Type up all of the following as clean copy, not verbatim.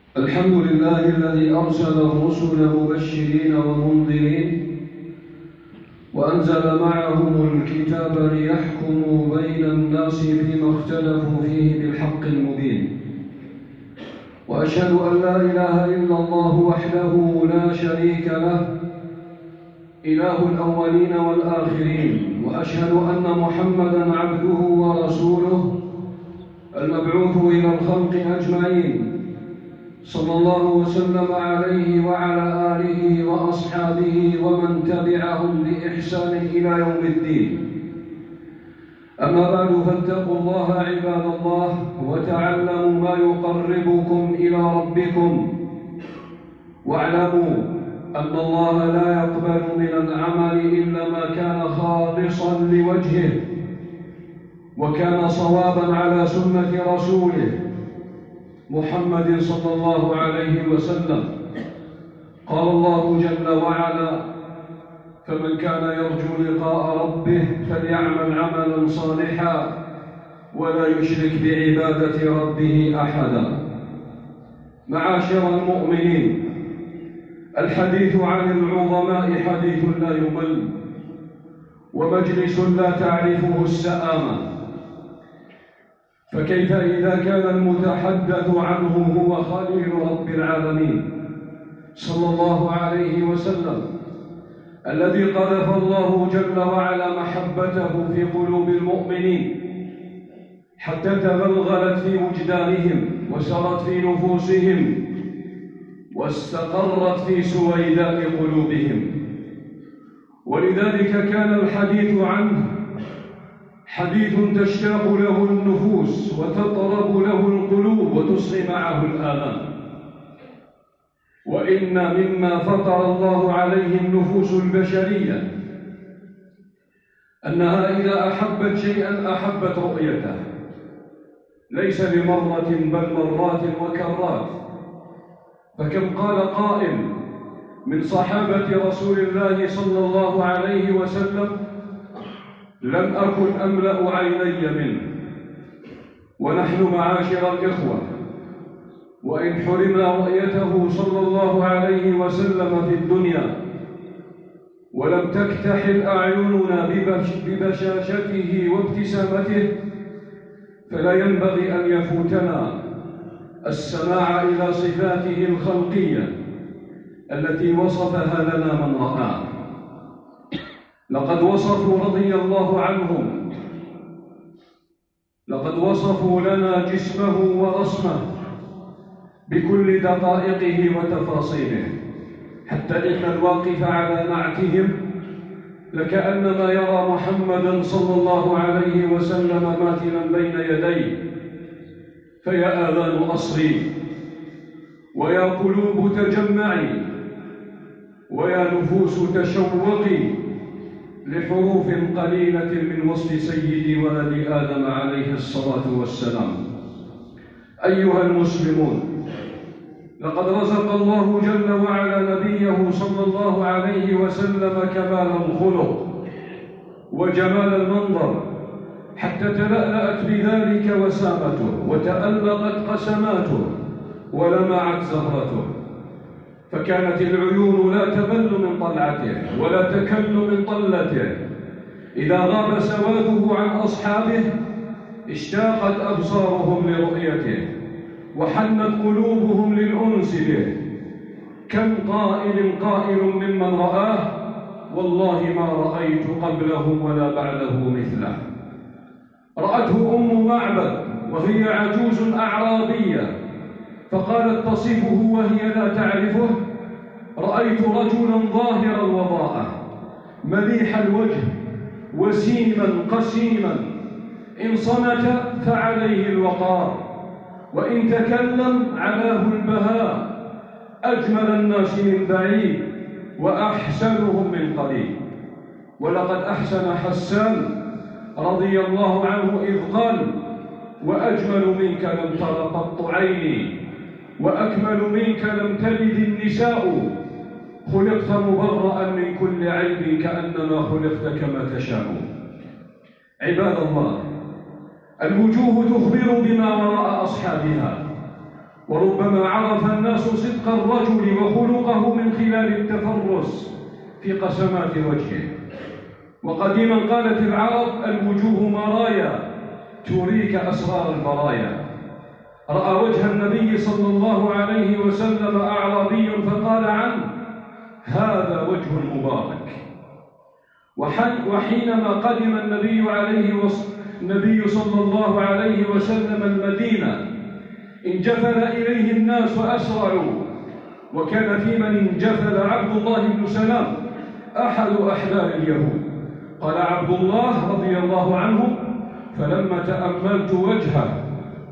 الحمد لله الذي أرسل الرسل مبشرين ومنذرين وأنزل معهم الكتاب ليحكموا بين الناس فيما اختلفوا فيه بالحق المبين. وأشهد أن لا إله إلا الله وحده لا شريك له إله الأولين والآخرين، وأشهد أن محمدًا عبده ورسوله المبعوث إلى الخلق أجمعين، صلى الله وسلم عليه وعلى آله وأصحابه ومن تبعهم بإحسان إلى يوم الدين. أما بعد، فاتقوا الله عباد الله وتعلموا ما يقربكم إلى ربكم، واعلموا أن الله لا يقبل من العمل إلا ما كان خالصا لوجهه وكان صوابا على سنة رسوله محمد صلى الله عليه وسلم. قال الله جل وعلا: فمن كان يرجو لقاء ربه فليعمل عملا صالحا ولا يشرك بعبادة ربه أحدا. معاشر المؤمنين، الحديث عن العظماء حديث لا يمل، ومجلس لا تعرفه السآمة، فكيف إذا كان المتحدث عنه هو خليل رب العالمين صلى الله عليه وسلم، الذي قذف الله جل وعلا محبته في قلوب المؤمنين حتى تغلغلت في وجدانهم وسرت في نفوسهم واستقرت في سويداء قلوبهم. ولذلك كان الحديث عنه حديث تشتاق له النفوس وتطرب له القلوب وتصغي معه الآلام. وإن مما فطر الله عليه النفوس البشرية أنها إذا أحبت شيئا أحبت رؤيته، ليس بمرة بل مرات وكرات. فكم قال قائل من صحابة رسول الله صلى الله عليه وسلم: لم أكن أملأ عيني منه. ونحن معاشر الإخوة، وإن حرمنا رؤيته صلى الله عليه وسلم في الدنيا ولم تكتحل أعيننا ببشاشته وابتسامته، فلا ينبغي أن يفوتنا السماع إلى صفاته الخلقية التي وصفها لنا من رآه. لقد وصفوا لنا جسمه ورسمه بكل دقائقه وتفاصيله، حتى إن الواقف على نعتهم لكأنما يرى محمدا صلى الله عليه وسلم ماثلا بين يديه. فيا آذان أصغي، ويا قلوب تجمعي، ويا نفوس تشوقي لحروف قليلة من وصف سيد ولد آدم عليه الصلاة والسلام. أيها المسلمون، لقد رزق الله جل وعلا نبيه صلى الله عليه وسلم كمال الخلق وجمال المنظر، حتى تلألأت بذلك وسامته وتألقت قسماته ولمعت زهرته، فكانت العيون لا تمل من طلعته ولا تكل من طلته. إذا غاب سواده عن أصحابه اشتاقت أبصارهم لرؤيته وحنت قلوبهم للأنس به. كم قائل ممن رآه: والله ما رأيت قبله ولا بعده مثله. رأته أم معبد وهي عجوز أعرابية، فقالت تصفه وهي لا تعرفه: رأيت رجلا ظاهر الوضاءة مليح الوجه وسيما قسيما، إن صمت فعليه الوقار، وإن تكلم علاه البهاء، أجمل الناس من بعيد وأحسنهم من قريب. ولقد أحسن حسان رضي الله عنه إذ قال: وأجمل منك لم تر قط عيني، وأكمل منك لم تلد النساء، خلقت مبرأ من كل عيب كأنما خلقت كما تشاء. عباد الله، الوجوه تخبر بما وراء أصحابها، وربما عرف الناس صدق الرجل وخلقه من خلال التفرس في قسمات وجهه. وقديما قالت العرب: الوجوه مرايا تريك أسرار البرايا. رأى وجه النبي صلى الله عليه وسلم أعرابي فقال عنه: هذا وجه مبارك. وحينما قدم النبي صلى الله عليه وسلم المدينة انجفل إليه الناس وأسرعوا، وكان في من انجفل عبد الله بن سلام أحد أحبار اليهود. قال عبد الله رضي الله عنه: فلما تأملت وجهه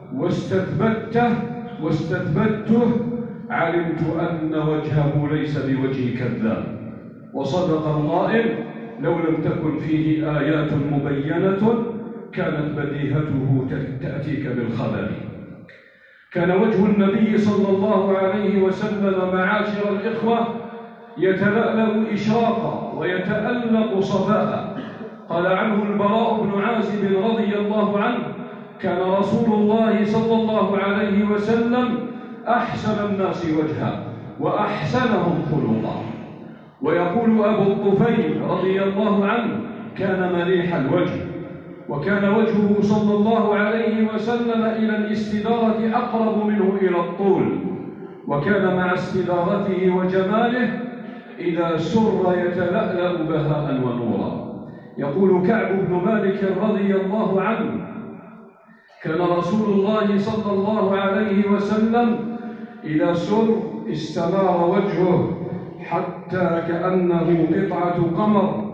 واستثبته علمت أن وجهه ليس بوجه كذاب. وصدق القائل: لو لم تكن فيه آيات مبينة كانت بديهته تأتيك بالخبر. كان وجه النبي صلى الله عليه وسلم معاشر الإخوة يتلألأ إشراقا ويتألق صفاء. قال عنه البراء بن عازب رضي الله عنه: كان رسول الله صلى الله عليه وسلم أحسن الناس وجها وأحسنهم خلقا. ويقول أبو الطفيل رضي الله عنه: كان مليح الوجه، وكان وجهه صلى الله عليه وسلم إلى الاستدارة أقرب منه إلى الطول، وكان مع استدارته وجماله إذا سر يتلألأ بهاء ونورا. يقول كعب بن مالك رضي الله عنه: كان رسول الله صلى الله عليه وسلم إذا سر استنار وجهه حتى كأنه قطعة قمر،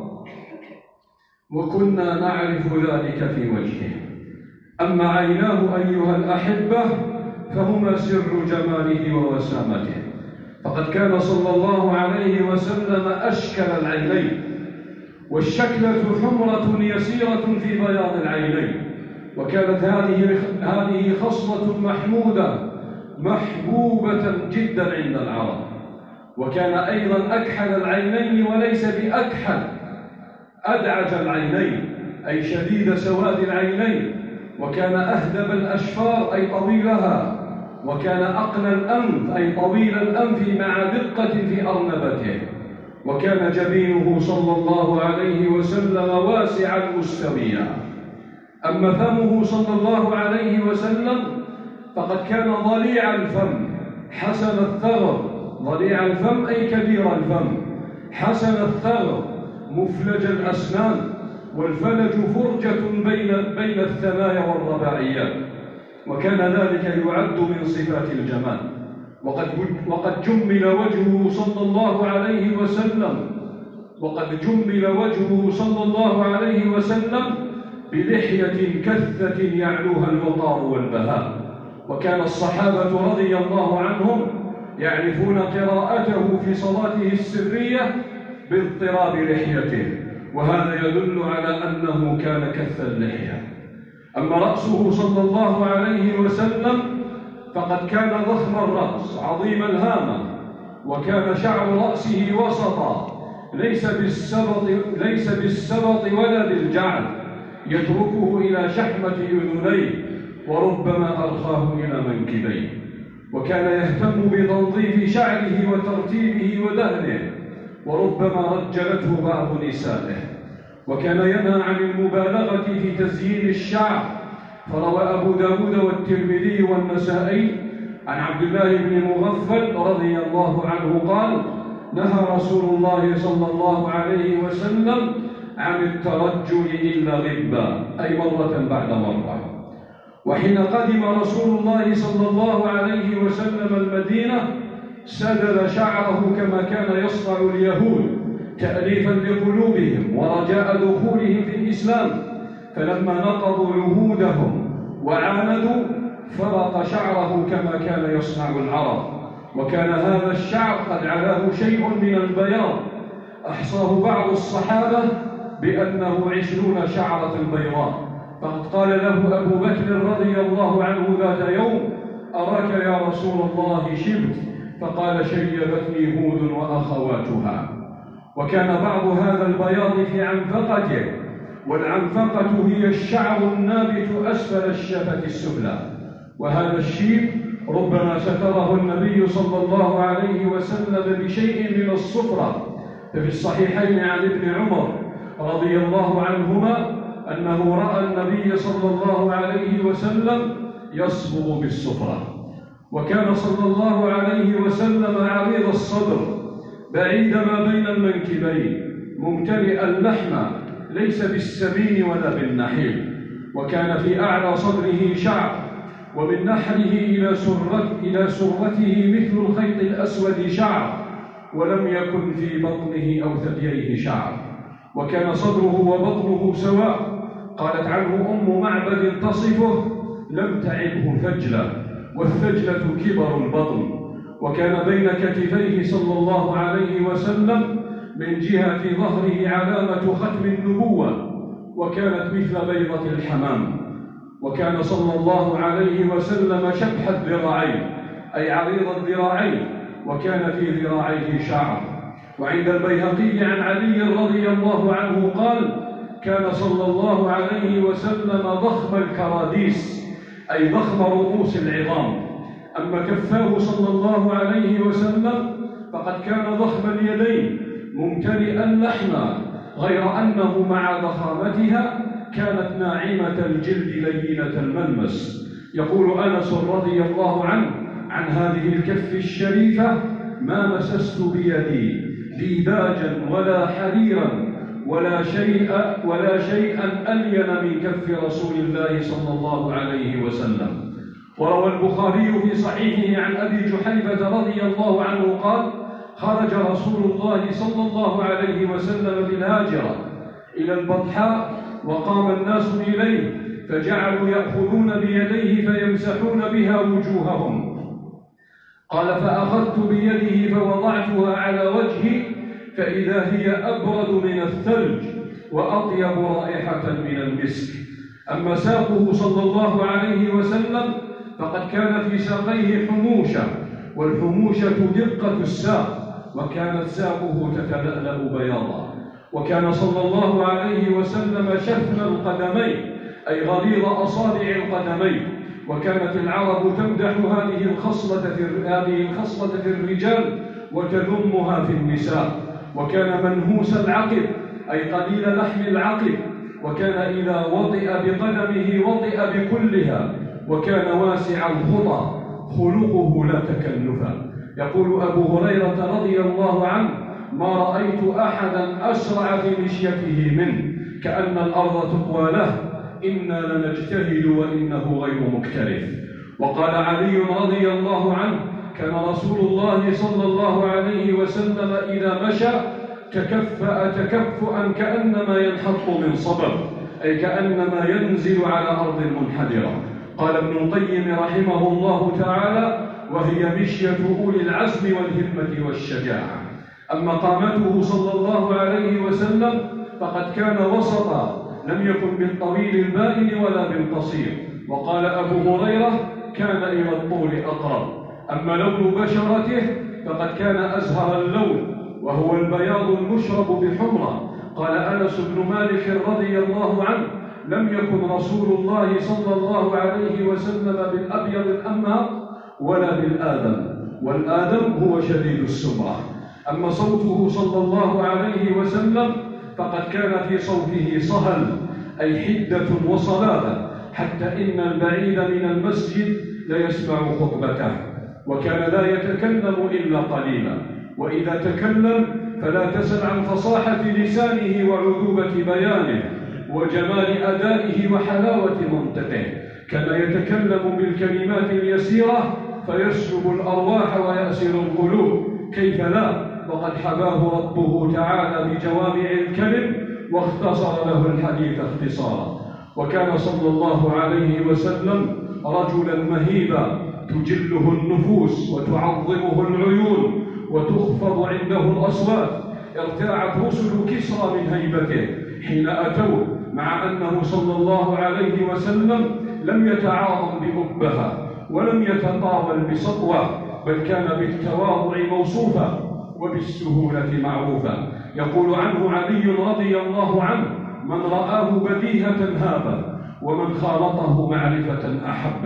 وكنا نعرف ذلك في وجهه. أما عيناه أيها الأحبة فهما سر جماله ووسامته، فقد كان صلى الله عليه وسلم أشكل العينين، والشكلة حمرة يسيرة في بياض العينين، وكانت هذه خصلة محمودة محبوبة جدا عند العرب. وكان أيضا أكحل العينين وليس بأكحل، أدعج العينين أي شديد سواد العينين، وكان أهدب الأشفار أي طويلها، وكان أقنى الأنف أي طويل الأنف مع دقة في أرنبته، وكان جبينه صلى الله عليه وسلم واسعا مستويا. أما فمه صلى الله عليه وسلم فقد كان ضليع الفم حسن الثغر، ضليع الفم أي كبير الفم، حسن الثغر، مفلج الأسنان، والفلج فرجة بين الثنايا والرباعيات، وكان ذلك يعد من صفات الجمال. وقد جمل وجهه صلى الله عليه وسلم بلحية كثة يعلوها الوقار والبهاء. وكان الصحابة رضي الله عنهم يعرفون قراءته في صلاته السرية باضطراب لحيته، وهذا يدل على أنه كان كث اللحية. أما رأسه صلى الله عليه وسلم فقد كان ضخم الرأس عظيم الهامة، وكان شعر رأسه وسطا ليس بالسبط ولا بالجعد، يتركه إلى شحمة أذنيه وربما أرخاه إلى منكبيه. وكان يهتم بتنظيف شعره وترتيبه ودهنه، وربما رجلته بعض نسائه. وكان ينهى عن المبالغة في تزيين الشعر، فروى أبو داود والترمذي والنسائي عن عبد الله بن مغفل رضي الله عنه قال: نهى رسول الله صلى الله عليه وسلم عن الترجل إلا غبا، أي مرة بعد مرة. وحين قدم رسول الله صلى الله عليه وسلم المدينة سدل شعره كما كان يصنع اليهود تأليفا لقلوبهم ورجاء دخولهم في الإسلام، فلما نقضوا عهودهم وعاندوا فرق شعره كما كان يصنع العرب. وكان هذا الشعر قد علاه شيء من البياض، أحصاه بعض الصحابة بأنه 20 شعرة بيضاء. فقد قال له أبو بكر رضي الله عنه ذات يوم: أراك يا رسول الله شبت؟ فقال: شيبتني هود وأخواتها. وكان بعض هذا البياض في عنفقته، والعنفقة هي الشعر النابت أسفل الشفة السفلى، وهذا الشيب ربما ستره النبي صلى الله عليه وسلم بشيء من الصفرة. ففي الصحيحين عن ابن عمر رضي الله عنهما أنه رأى النبي صلى الله عليه وسلم يصبغ بالصفرة، وكان صلى الله عليه وسلم عريض الصدر بعيد ما بين المنكبين ممتلئ اللحم ليس بالسمين ولا بالنحيل، وكان في أعلى صدره شعر، ومن نحره إلى سرته مثل الخيط الأسود شعر، ولم يكن في بطنه أو ثدييه شعر، وكان صدره وبطنه سواء. قالت عنه أم معبد تصفه: لم تعبه ثجلة، والثجلة كبر البطن. وكان بين كتفيه صلى الله عليه وسلم من جهة ظهره علامة ختم النبوة، وكانت مثل بيضة الحمام. وكان صلى الله عليه وسلم شبح الذراعين، أي عريض الذراعين، وكان في ذراعيه شعر. وعند البيهقي عن علي رضي الله عنه قال: كان صلى الله عليه وسلم ضخم الكراديس، أي ضخم رؤوس العظام. أما كفاه صلى الله عليه وسلم فقد كان ضخم اليدين ممتلئا لحما، غير أنه مع ضخامتها كانت ناعمة الجلد لينة الملمس. يقول أنس رضي الله عنه عن هذه الكف الشريفة: ما مسست بيدي ديباجا ولا حريرا ولا شيئا ألين من كف رسول الله صلى الله عليه وسلم. وروى البخاري في صحيحه عن أبي جحيفة رضي الله عنه قال: خرج رسول الله صلى الله عليه وسلم بالهاجرة إلى البطحاء، وقام الناس إليه فجعلوا يأخذون بيديه فيمسحون بها وجوههم. قال: فأخذت بيده فوضعتها على وجهي فإذا هي أبرد من الثلج وأطيب رائحة من المسك. أما ساقه صلى الله عليه وسلم فقد كان في ساقيه حموشة، والحموشة دقة الساق، وكانت ساقه تتلألأ بياضا. وكان صلى الله عليه وسلم شفن القدمين، أي غليظ أصابع القدمين. وكانت العرب تمدح هذه الخصلة في الرجال وتذمها في النساء. وكان منهوس العقب، أي قليل لحم العقب، وكان إذا وطئ بقدمه وطئ بكلها، وكان واسع الخطى، خلقه لا تكلفا. يقول أبو هريرة رضي الله عنه: ما رأيت أحدا أسرع في مشيته منه، كأن الأرض تطوى له، إنا لنجتهد وإنه غير مكترث. وقال علي رضي الله عنه: كان رسول الله صلى الله عليه وسلم إذا مشى تكفأ تكفؤا كأنما ينحط من صبب، أي كأنما ينزل على أرض منحدرة. قال ابن القيم رحمه الله تعالى: وهي مشية أولي العزم والهمة والشجاعة. أما قامته صلى الله عليه وسلم فقد كان وسطا، لم يكن بالطويل البائن ولا بالقصير. وقال أبو هريرة: كان إلى الطول أقرب. أما لون بشرته فقد كان أزهر اللون، وهو البياض المشرب بحمرة. قال أنس بن مالك رضي الله عنه: لم يكن رسول الله صلى الله عليه وسلم بالأبيض الأمهر ولا بالآدم، والآدم هو شديد السمرة. أما صوته صلى الله عليه وسلم فقد كان في صوته صهل، أي حدة وصلابة، حتى إن البعيد من المسجد ليسمع خطبته. وكان لا يتكلم إلا قليلا، وإذا تكلم فلا تسل عن فصاحة لسانه وعذوبة بيانه وجمال أدائه وحلاوة منطقه. كان يتكلم بالكلمات اليسيرة فيسلب الأرواح ويأسر القلوب، كيف لا، وقد حباه ربه تعالى بجوامع الكلم واختصر له الحديث اختصارا. وكان صلى الله عليه وسلم رجلا مهيبا تجله النفوس وتعظمه العيون وتخفض عنده الأصوات. ارتاعت رسل كسرى من هيبته حين أتوه، مع أنه صلى الله عليه وسلم لم يتعاظم بأبها ولم يتطاول بسطوة، بل كان بالتواضع موصوفا وبالسهولة معروفا. يقول عنه علي رضي الله عنه: من رآه بديهة هابه، ومن خالطه معرفة أحبه.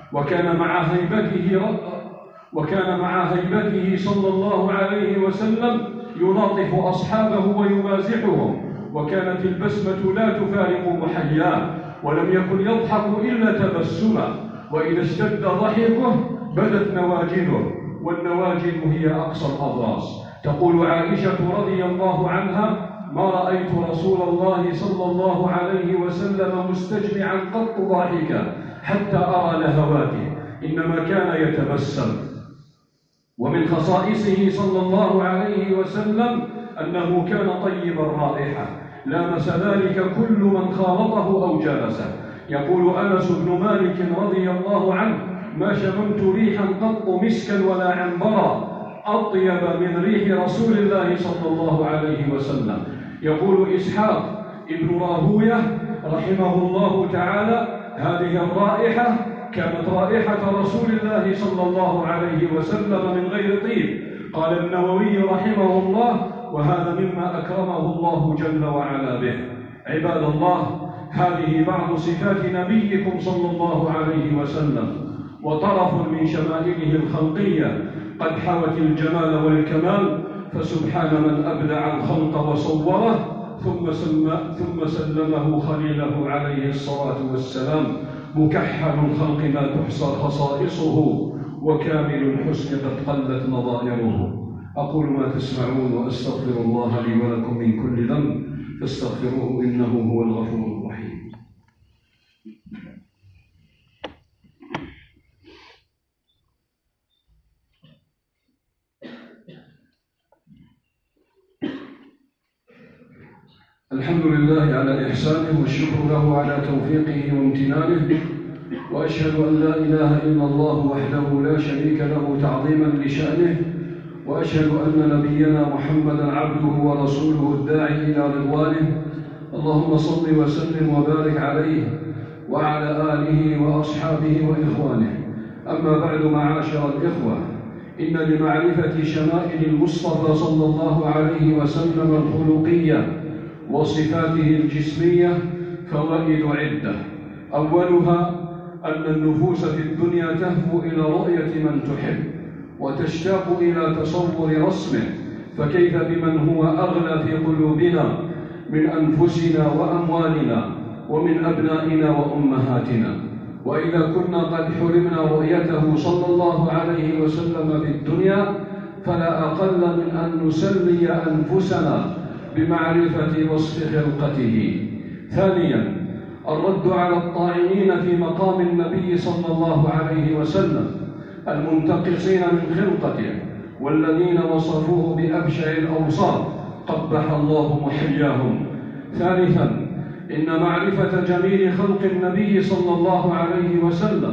وكان مع هيبته صلى الله عليه وسلم يلاطف أصحابه ويمازحهم، وكانت البسمة لا تفارق محياه، ولم يكن يضحك إلا تبسما، وإذا اشتد ضحكه بدت نواجذه، والنواجذ هي أقصى الأضراس. تقول عائشة رضي الله عنها: ما رأيت رسول الله صلى الله عليه وسلم مستجمعا قط ضاحكا حتى أرى لهواته، إنما كان يتبسم. ومن خصائصه صلى الله عليه وسلم أنه كان طيب الرائحة، لامس ذلك كل من خالطه أو جالسه. يقول أنس بن مالك رضي الله عنه: ما شممت ريحا قط مسكا ولا عنبرا أطيب من ريح رسول الله صلى الله عليه وسلم. يقول إسحاق ابن راهوية رحمه الله تعالى: هذه الرائحة كانت رائحة رسول الله صلى الله عليه وسلم من غير طيب. قال النووي رحمه الله: وهذا مما أكرمه الله جل وعلا به. عباد الله، هذه بعض صفات نبيكم صلى الله عليه وسلم، وطرف من شمائله الخلقية قد حوت الجمال والكمال، فسبحان من أبدع الخلق وصوره ثم سلمه خليله عليه الصلاة والسلام. مكحل الخلق ما تحصى خصائصه، وكامل الحسن قد قلت نظائره. أقول ما تسمعون، وأستغفر الله لي ولكم من كل ذنب، فاستغفروه إنه هو الغفور الرحيم. الحمد لله على إحسانه، والشكر له على توفيقه وامتنانه، وأشهد أن لا إله إلا الله وحده لا شريك له تعظيما لشأنه، وأشهد أن نبينا محمدا عبده ورسوله الداعي إلى رضوانه. اللهم صل وسلم وبارك عليه وعلى آله وأصحابه وإخوانه. أما بعد، معاشر الإخوة، إن لمعرفة شمائل المصطفى صلى الله عليه وسلم الخلقية وصفاته الجسمية فوائد عدة. أولها أن النفوس في الدنيا تهفو إلى رؤية من تحب، وتشتاق إلى تصور رسمه، فكيف بمن هو أغلى في قلوبنا من أنفسنا وأموالنا ومن أبنائنا وأمهاتنا. وإذا كنا قد حرمنا رؤيته صلى الله عليه وسلم في الدنيا، فلا أقل من أن نسلي أنفسنا بمعرفة وصف خلقته. ثانيا، الرد على الطاعنين في مقام النبي صلى الله عليه وسلم المنتقصين من خلقته، والذين وصفوه بأبشع الأوصاف، قبح الله محياهم. ثالثا، إن معرفة جميل خلق النبي صلى الله عليه وسلم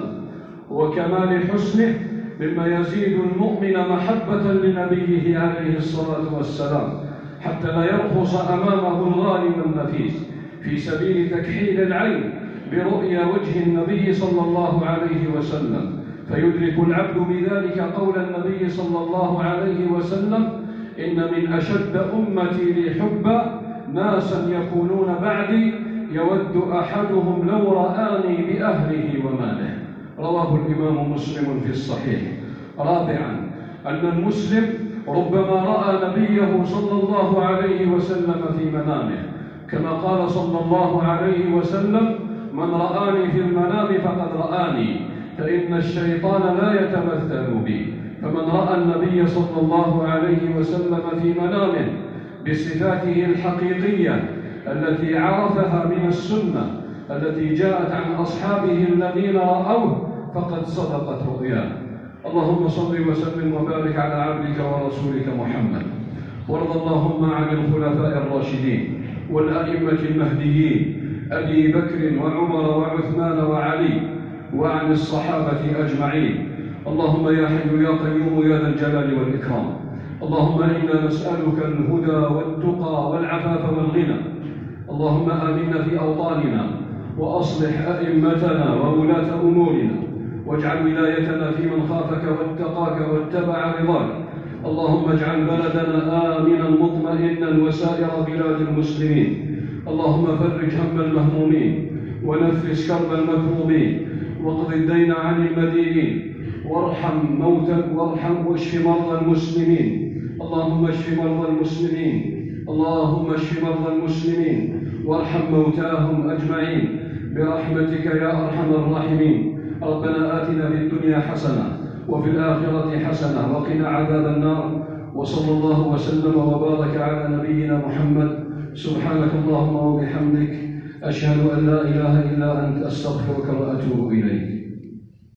وكمال حسنه مما يزيد المؤمن محبة لنبيه عليه الصلاة والسلام، حتى لا يرخص أمامه الغالي والنفيس في سبيل تكحيل العين برؤيا وجه النبي صلى الله عليه وسلم، فيدرك العبد بذلك قول النبي صلى الله عليه وسلم: إن من أشد أمتي لي حبا ناسا يكونون بعدي يود أحدهم لو رآني بأهله وماله. رواه الإمام مسلم في الصحيح. رابعا، أن المسلم ربما رأى نبيه صلى الله عليه وسلم في منامه، كما قال صلى الله عليه وسلم: من رآني في المنام فقد رآني، فإن الشيطان لا يتمثل بي. فمن رأى النبي صلى الله عليه وسلم في منامه بصفاته الحقيقية التي عرفها من السنة التي جاءت عن أصحابه الذين رأوه، فقد صدقت رؤياه. اللهم صل وسلم وبارك على عبدك ورسولك محمد، وارض اللهم عن الخلفاء الراشدين والأئمة المهديين أبي بكر وعمر وعثمان وعلي، وعن الصحابة أجمعين. اللهم يا حي يا قيوم يا ذا الجلال والإكرام، اللهم إنا نسألك الهدى والتقى والعفاف والغنى. اللهم آمنا في أوطاننا، وأصلح أئمتنا وولاة أمورنا، واجعل ولايتنا في من خافك واتقاك واتبع رضاك. اللهم اجعل بلدنا آمنا مطمئنا وسائر بلاد المسلمين. اللهم فرج هم المهمومين ونفس كرب المكروبين، واقض الدين عن المدينين، وارحم واشف مرضى المسلمين. اللهم اشف مرضى المسلمين، اللهم اشف مرضى المسلمين وارحم موتاهم أجمعين برحمتك يا أرحم الراحمين. ربنا آتنا في الدنيا حسنة وفي الآخرة حسنة وقنا عذاب النار. وصلى الله وسلم وبارك على نبينا محمد. سبحانك اللهم وبحمدك، أشهد أن لا إله إلا أنت، أستغفرك وأتوب إليك.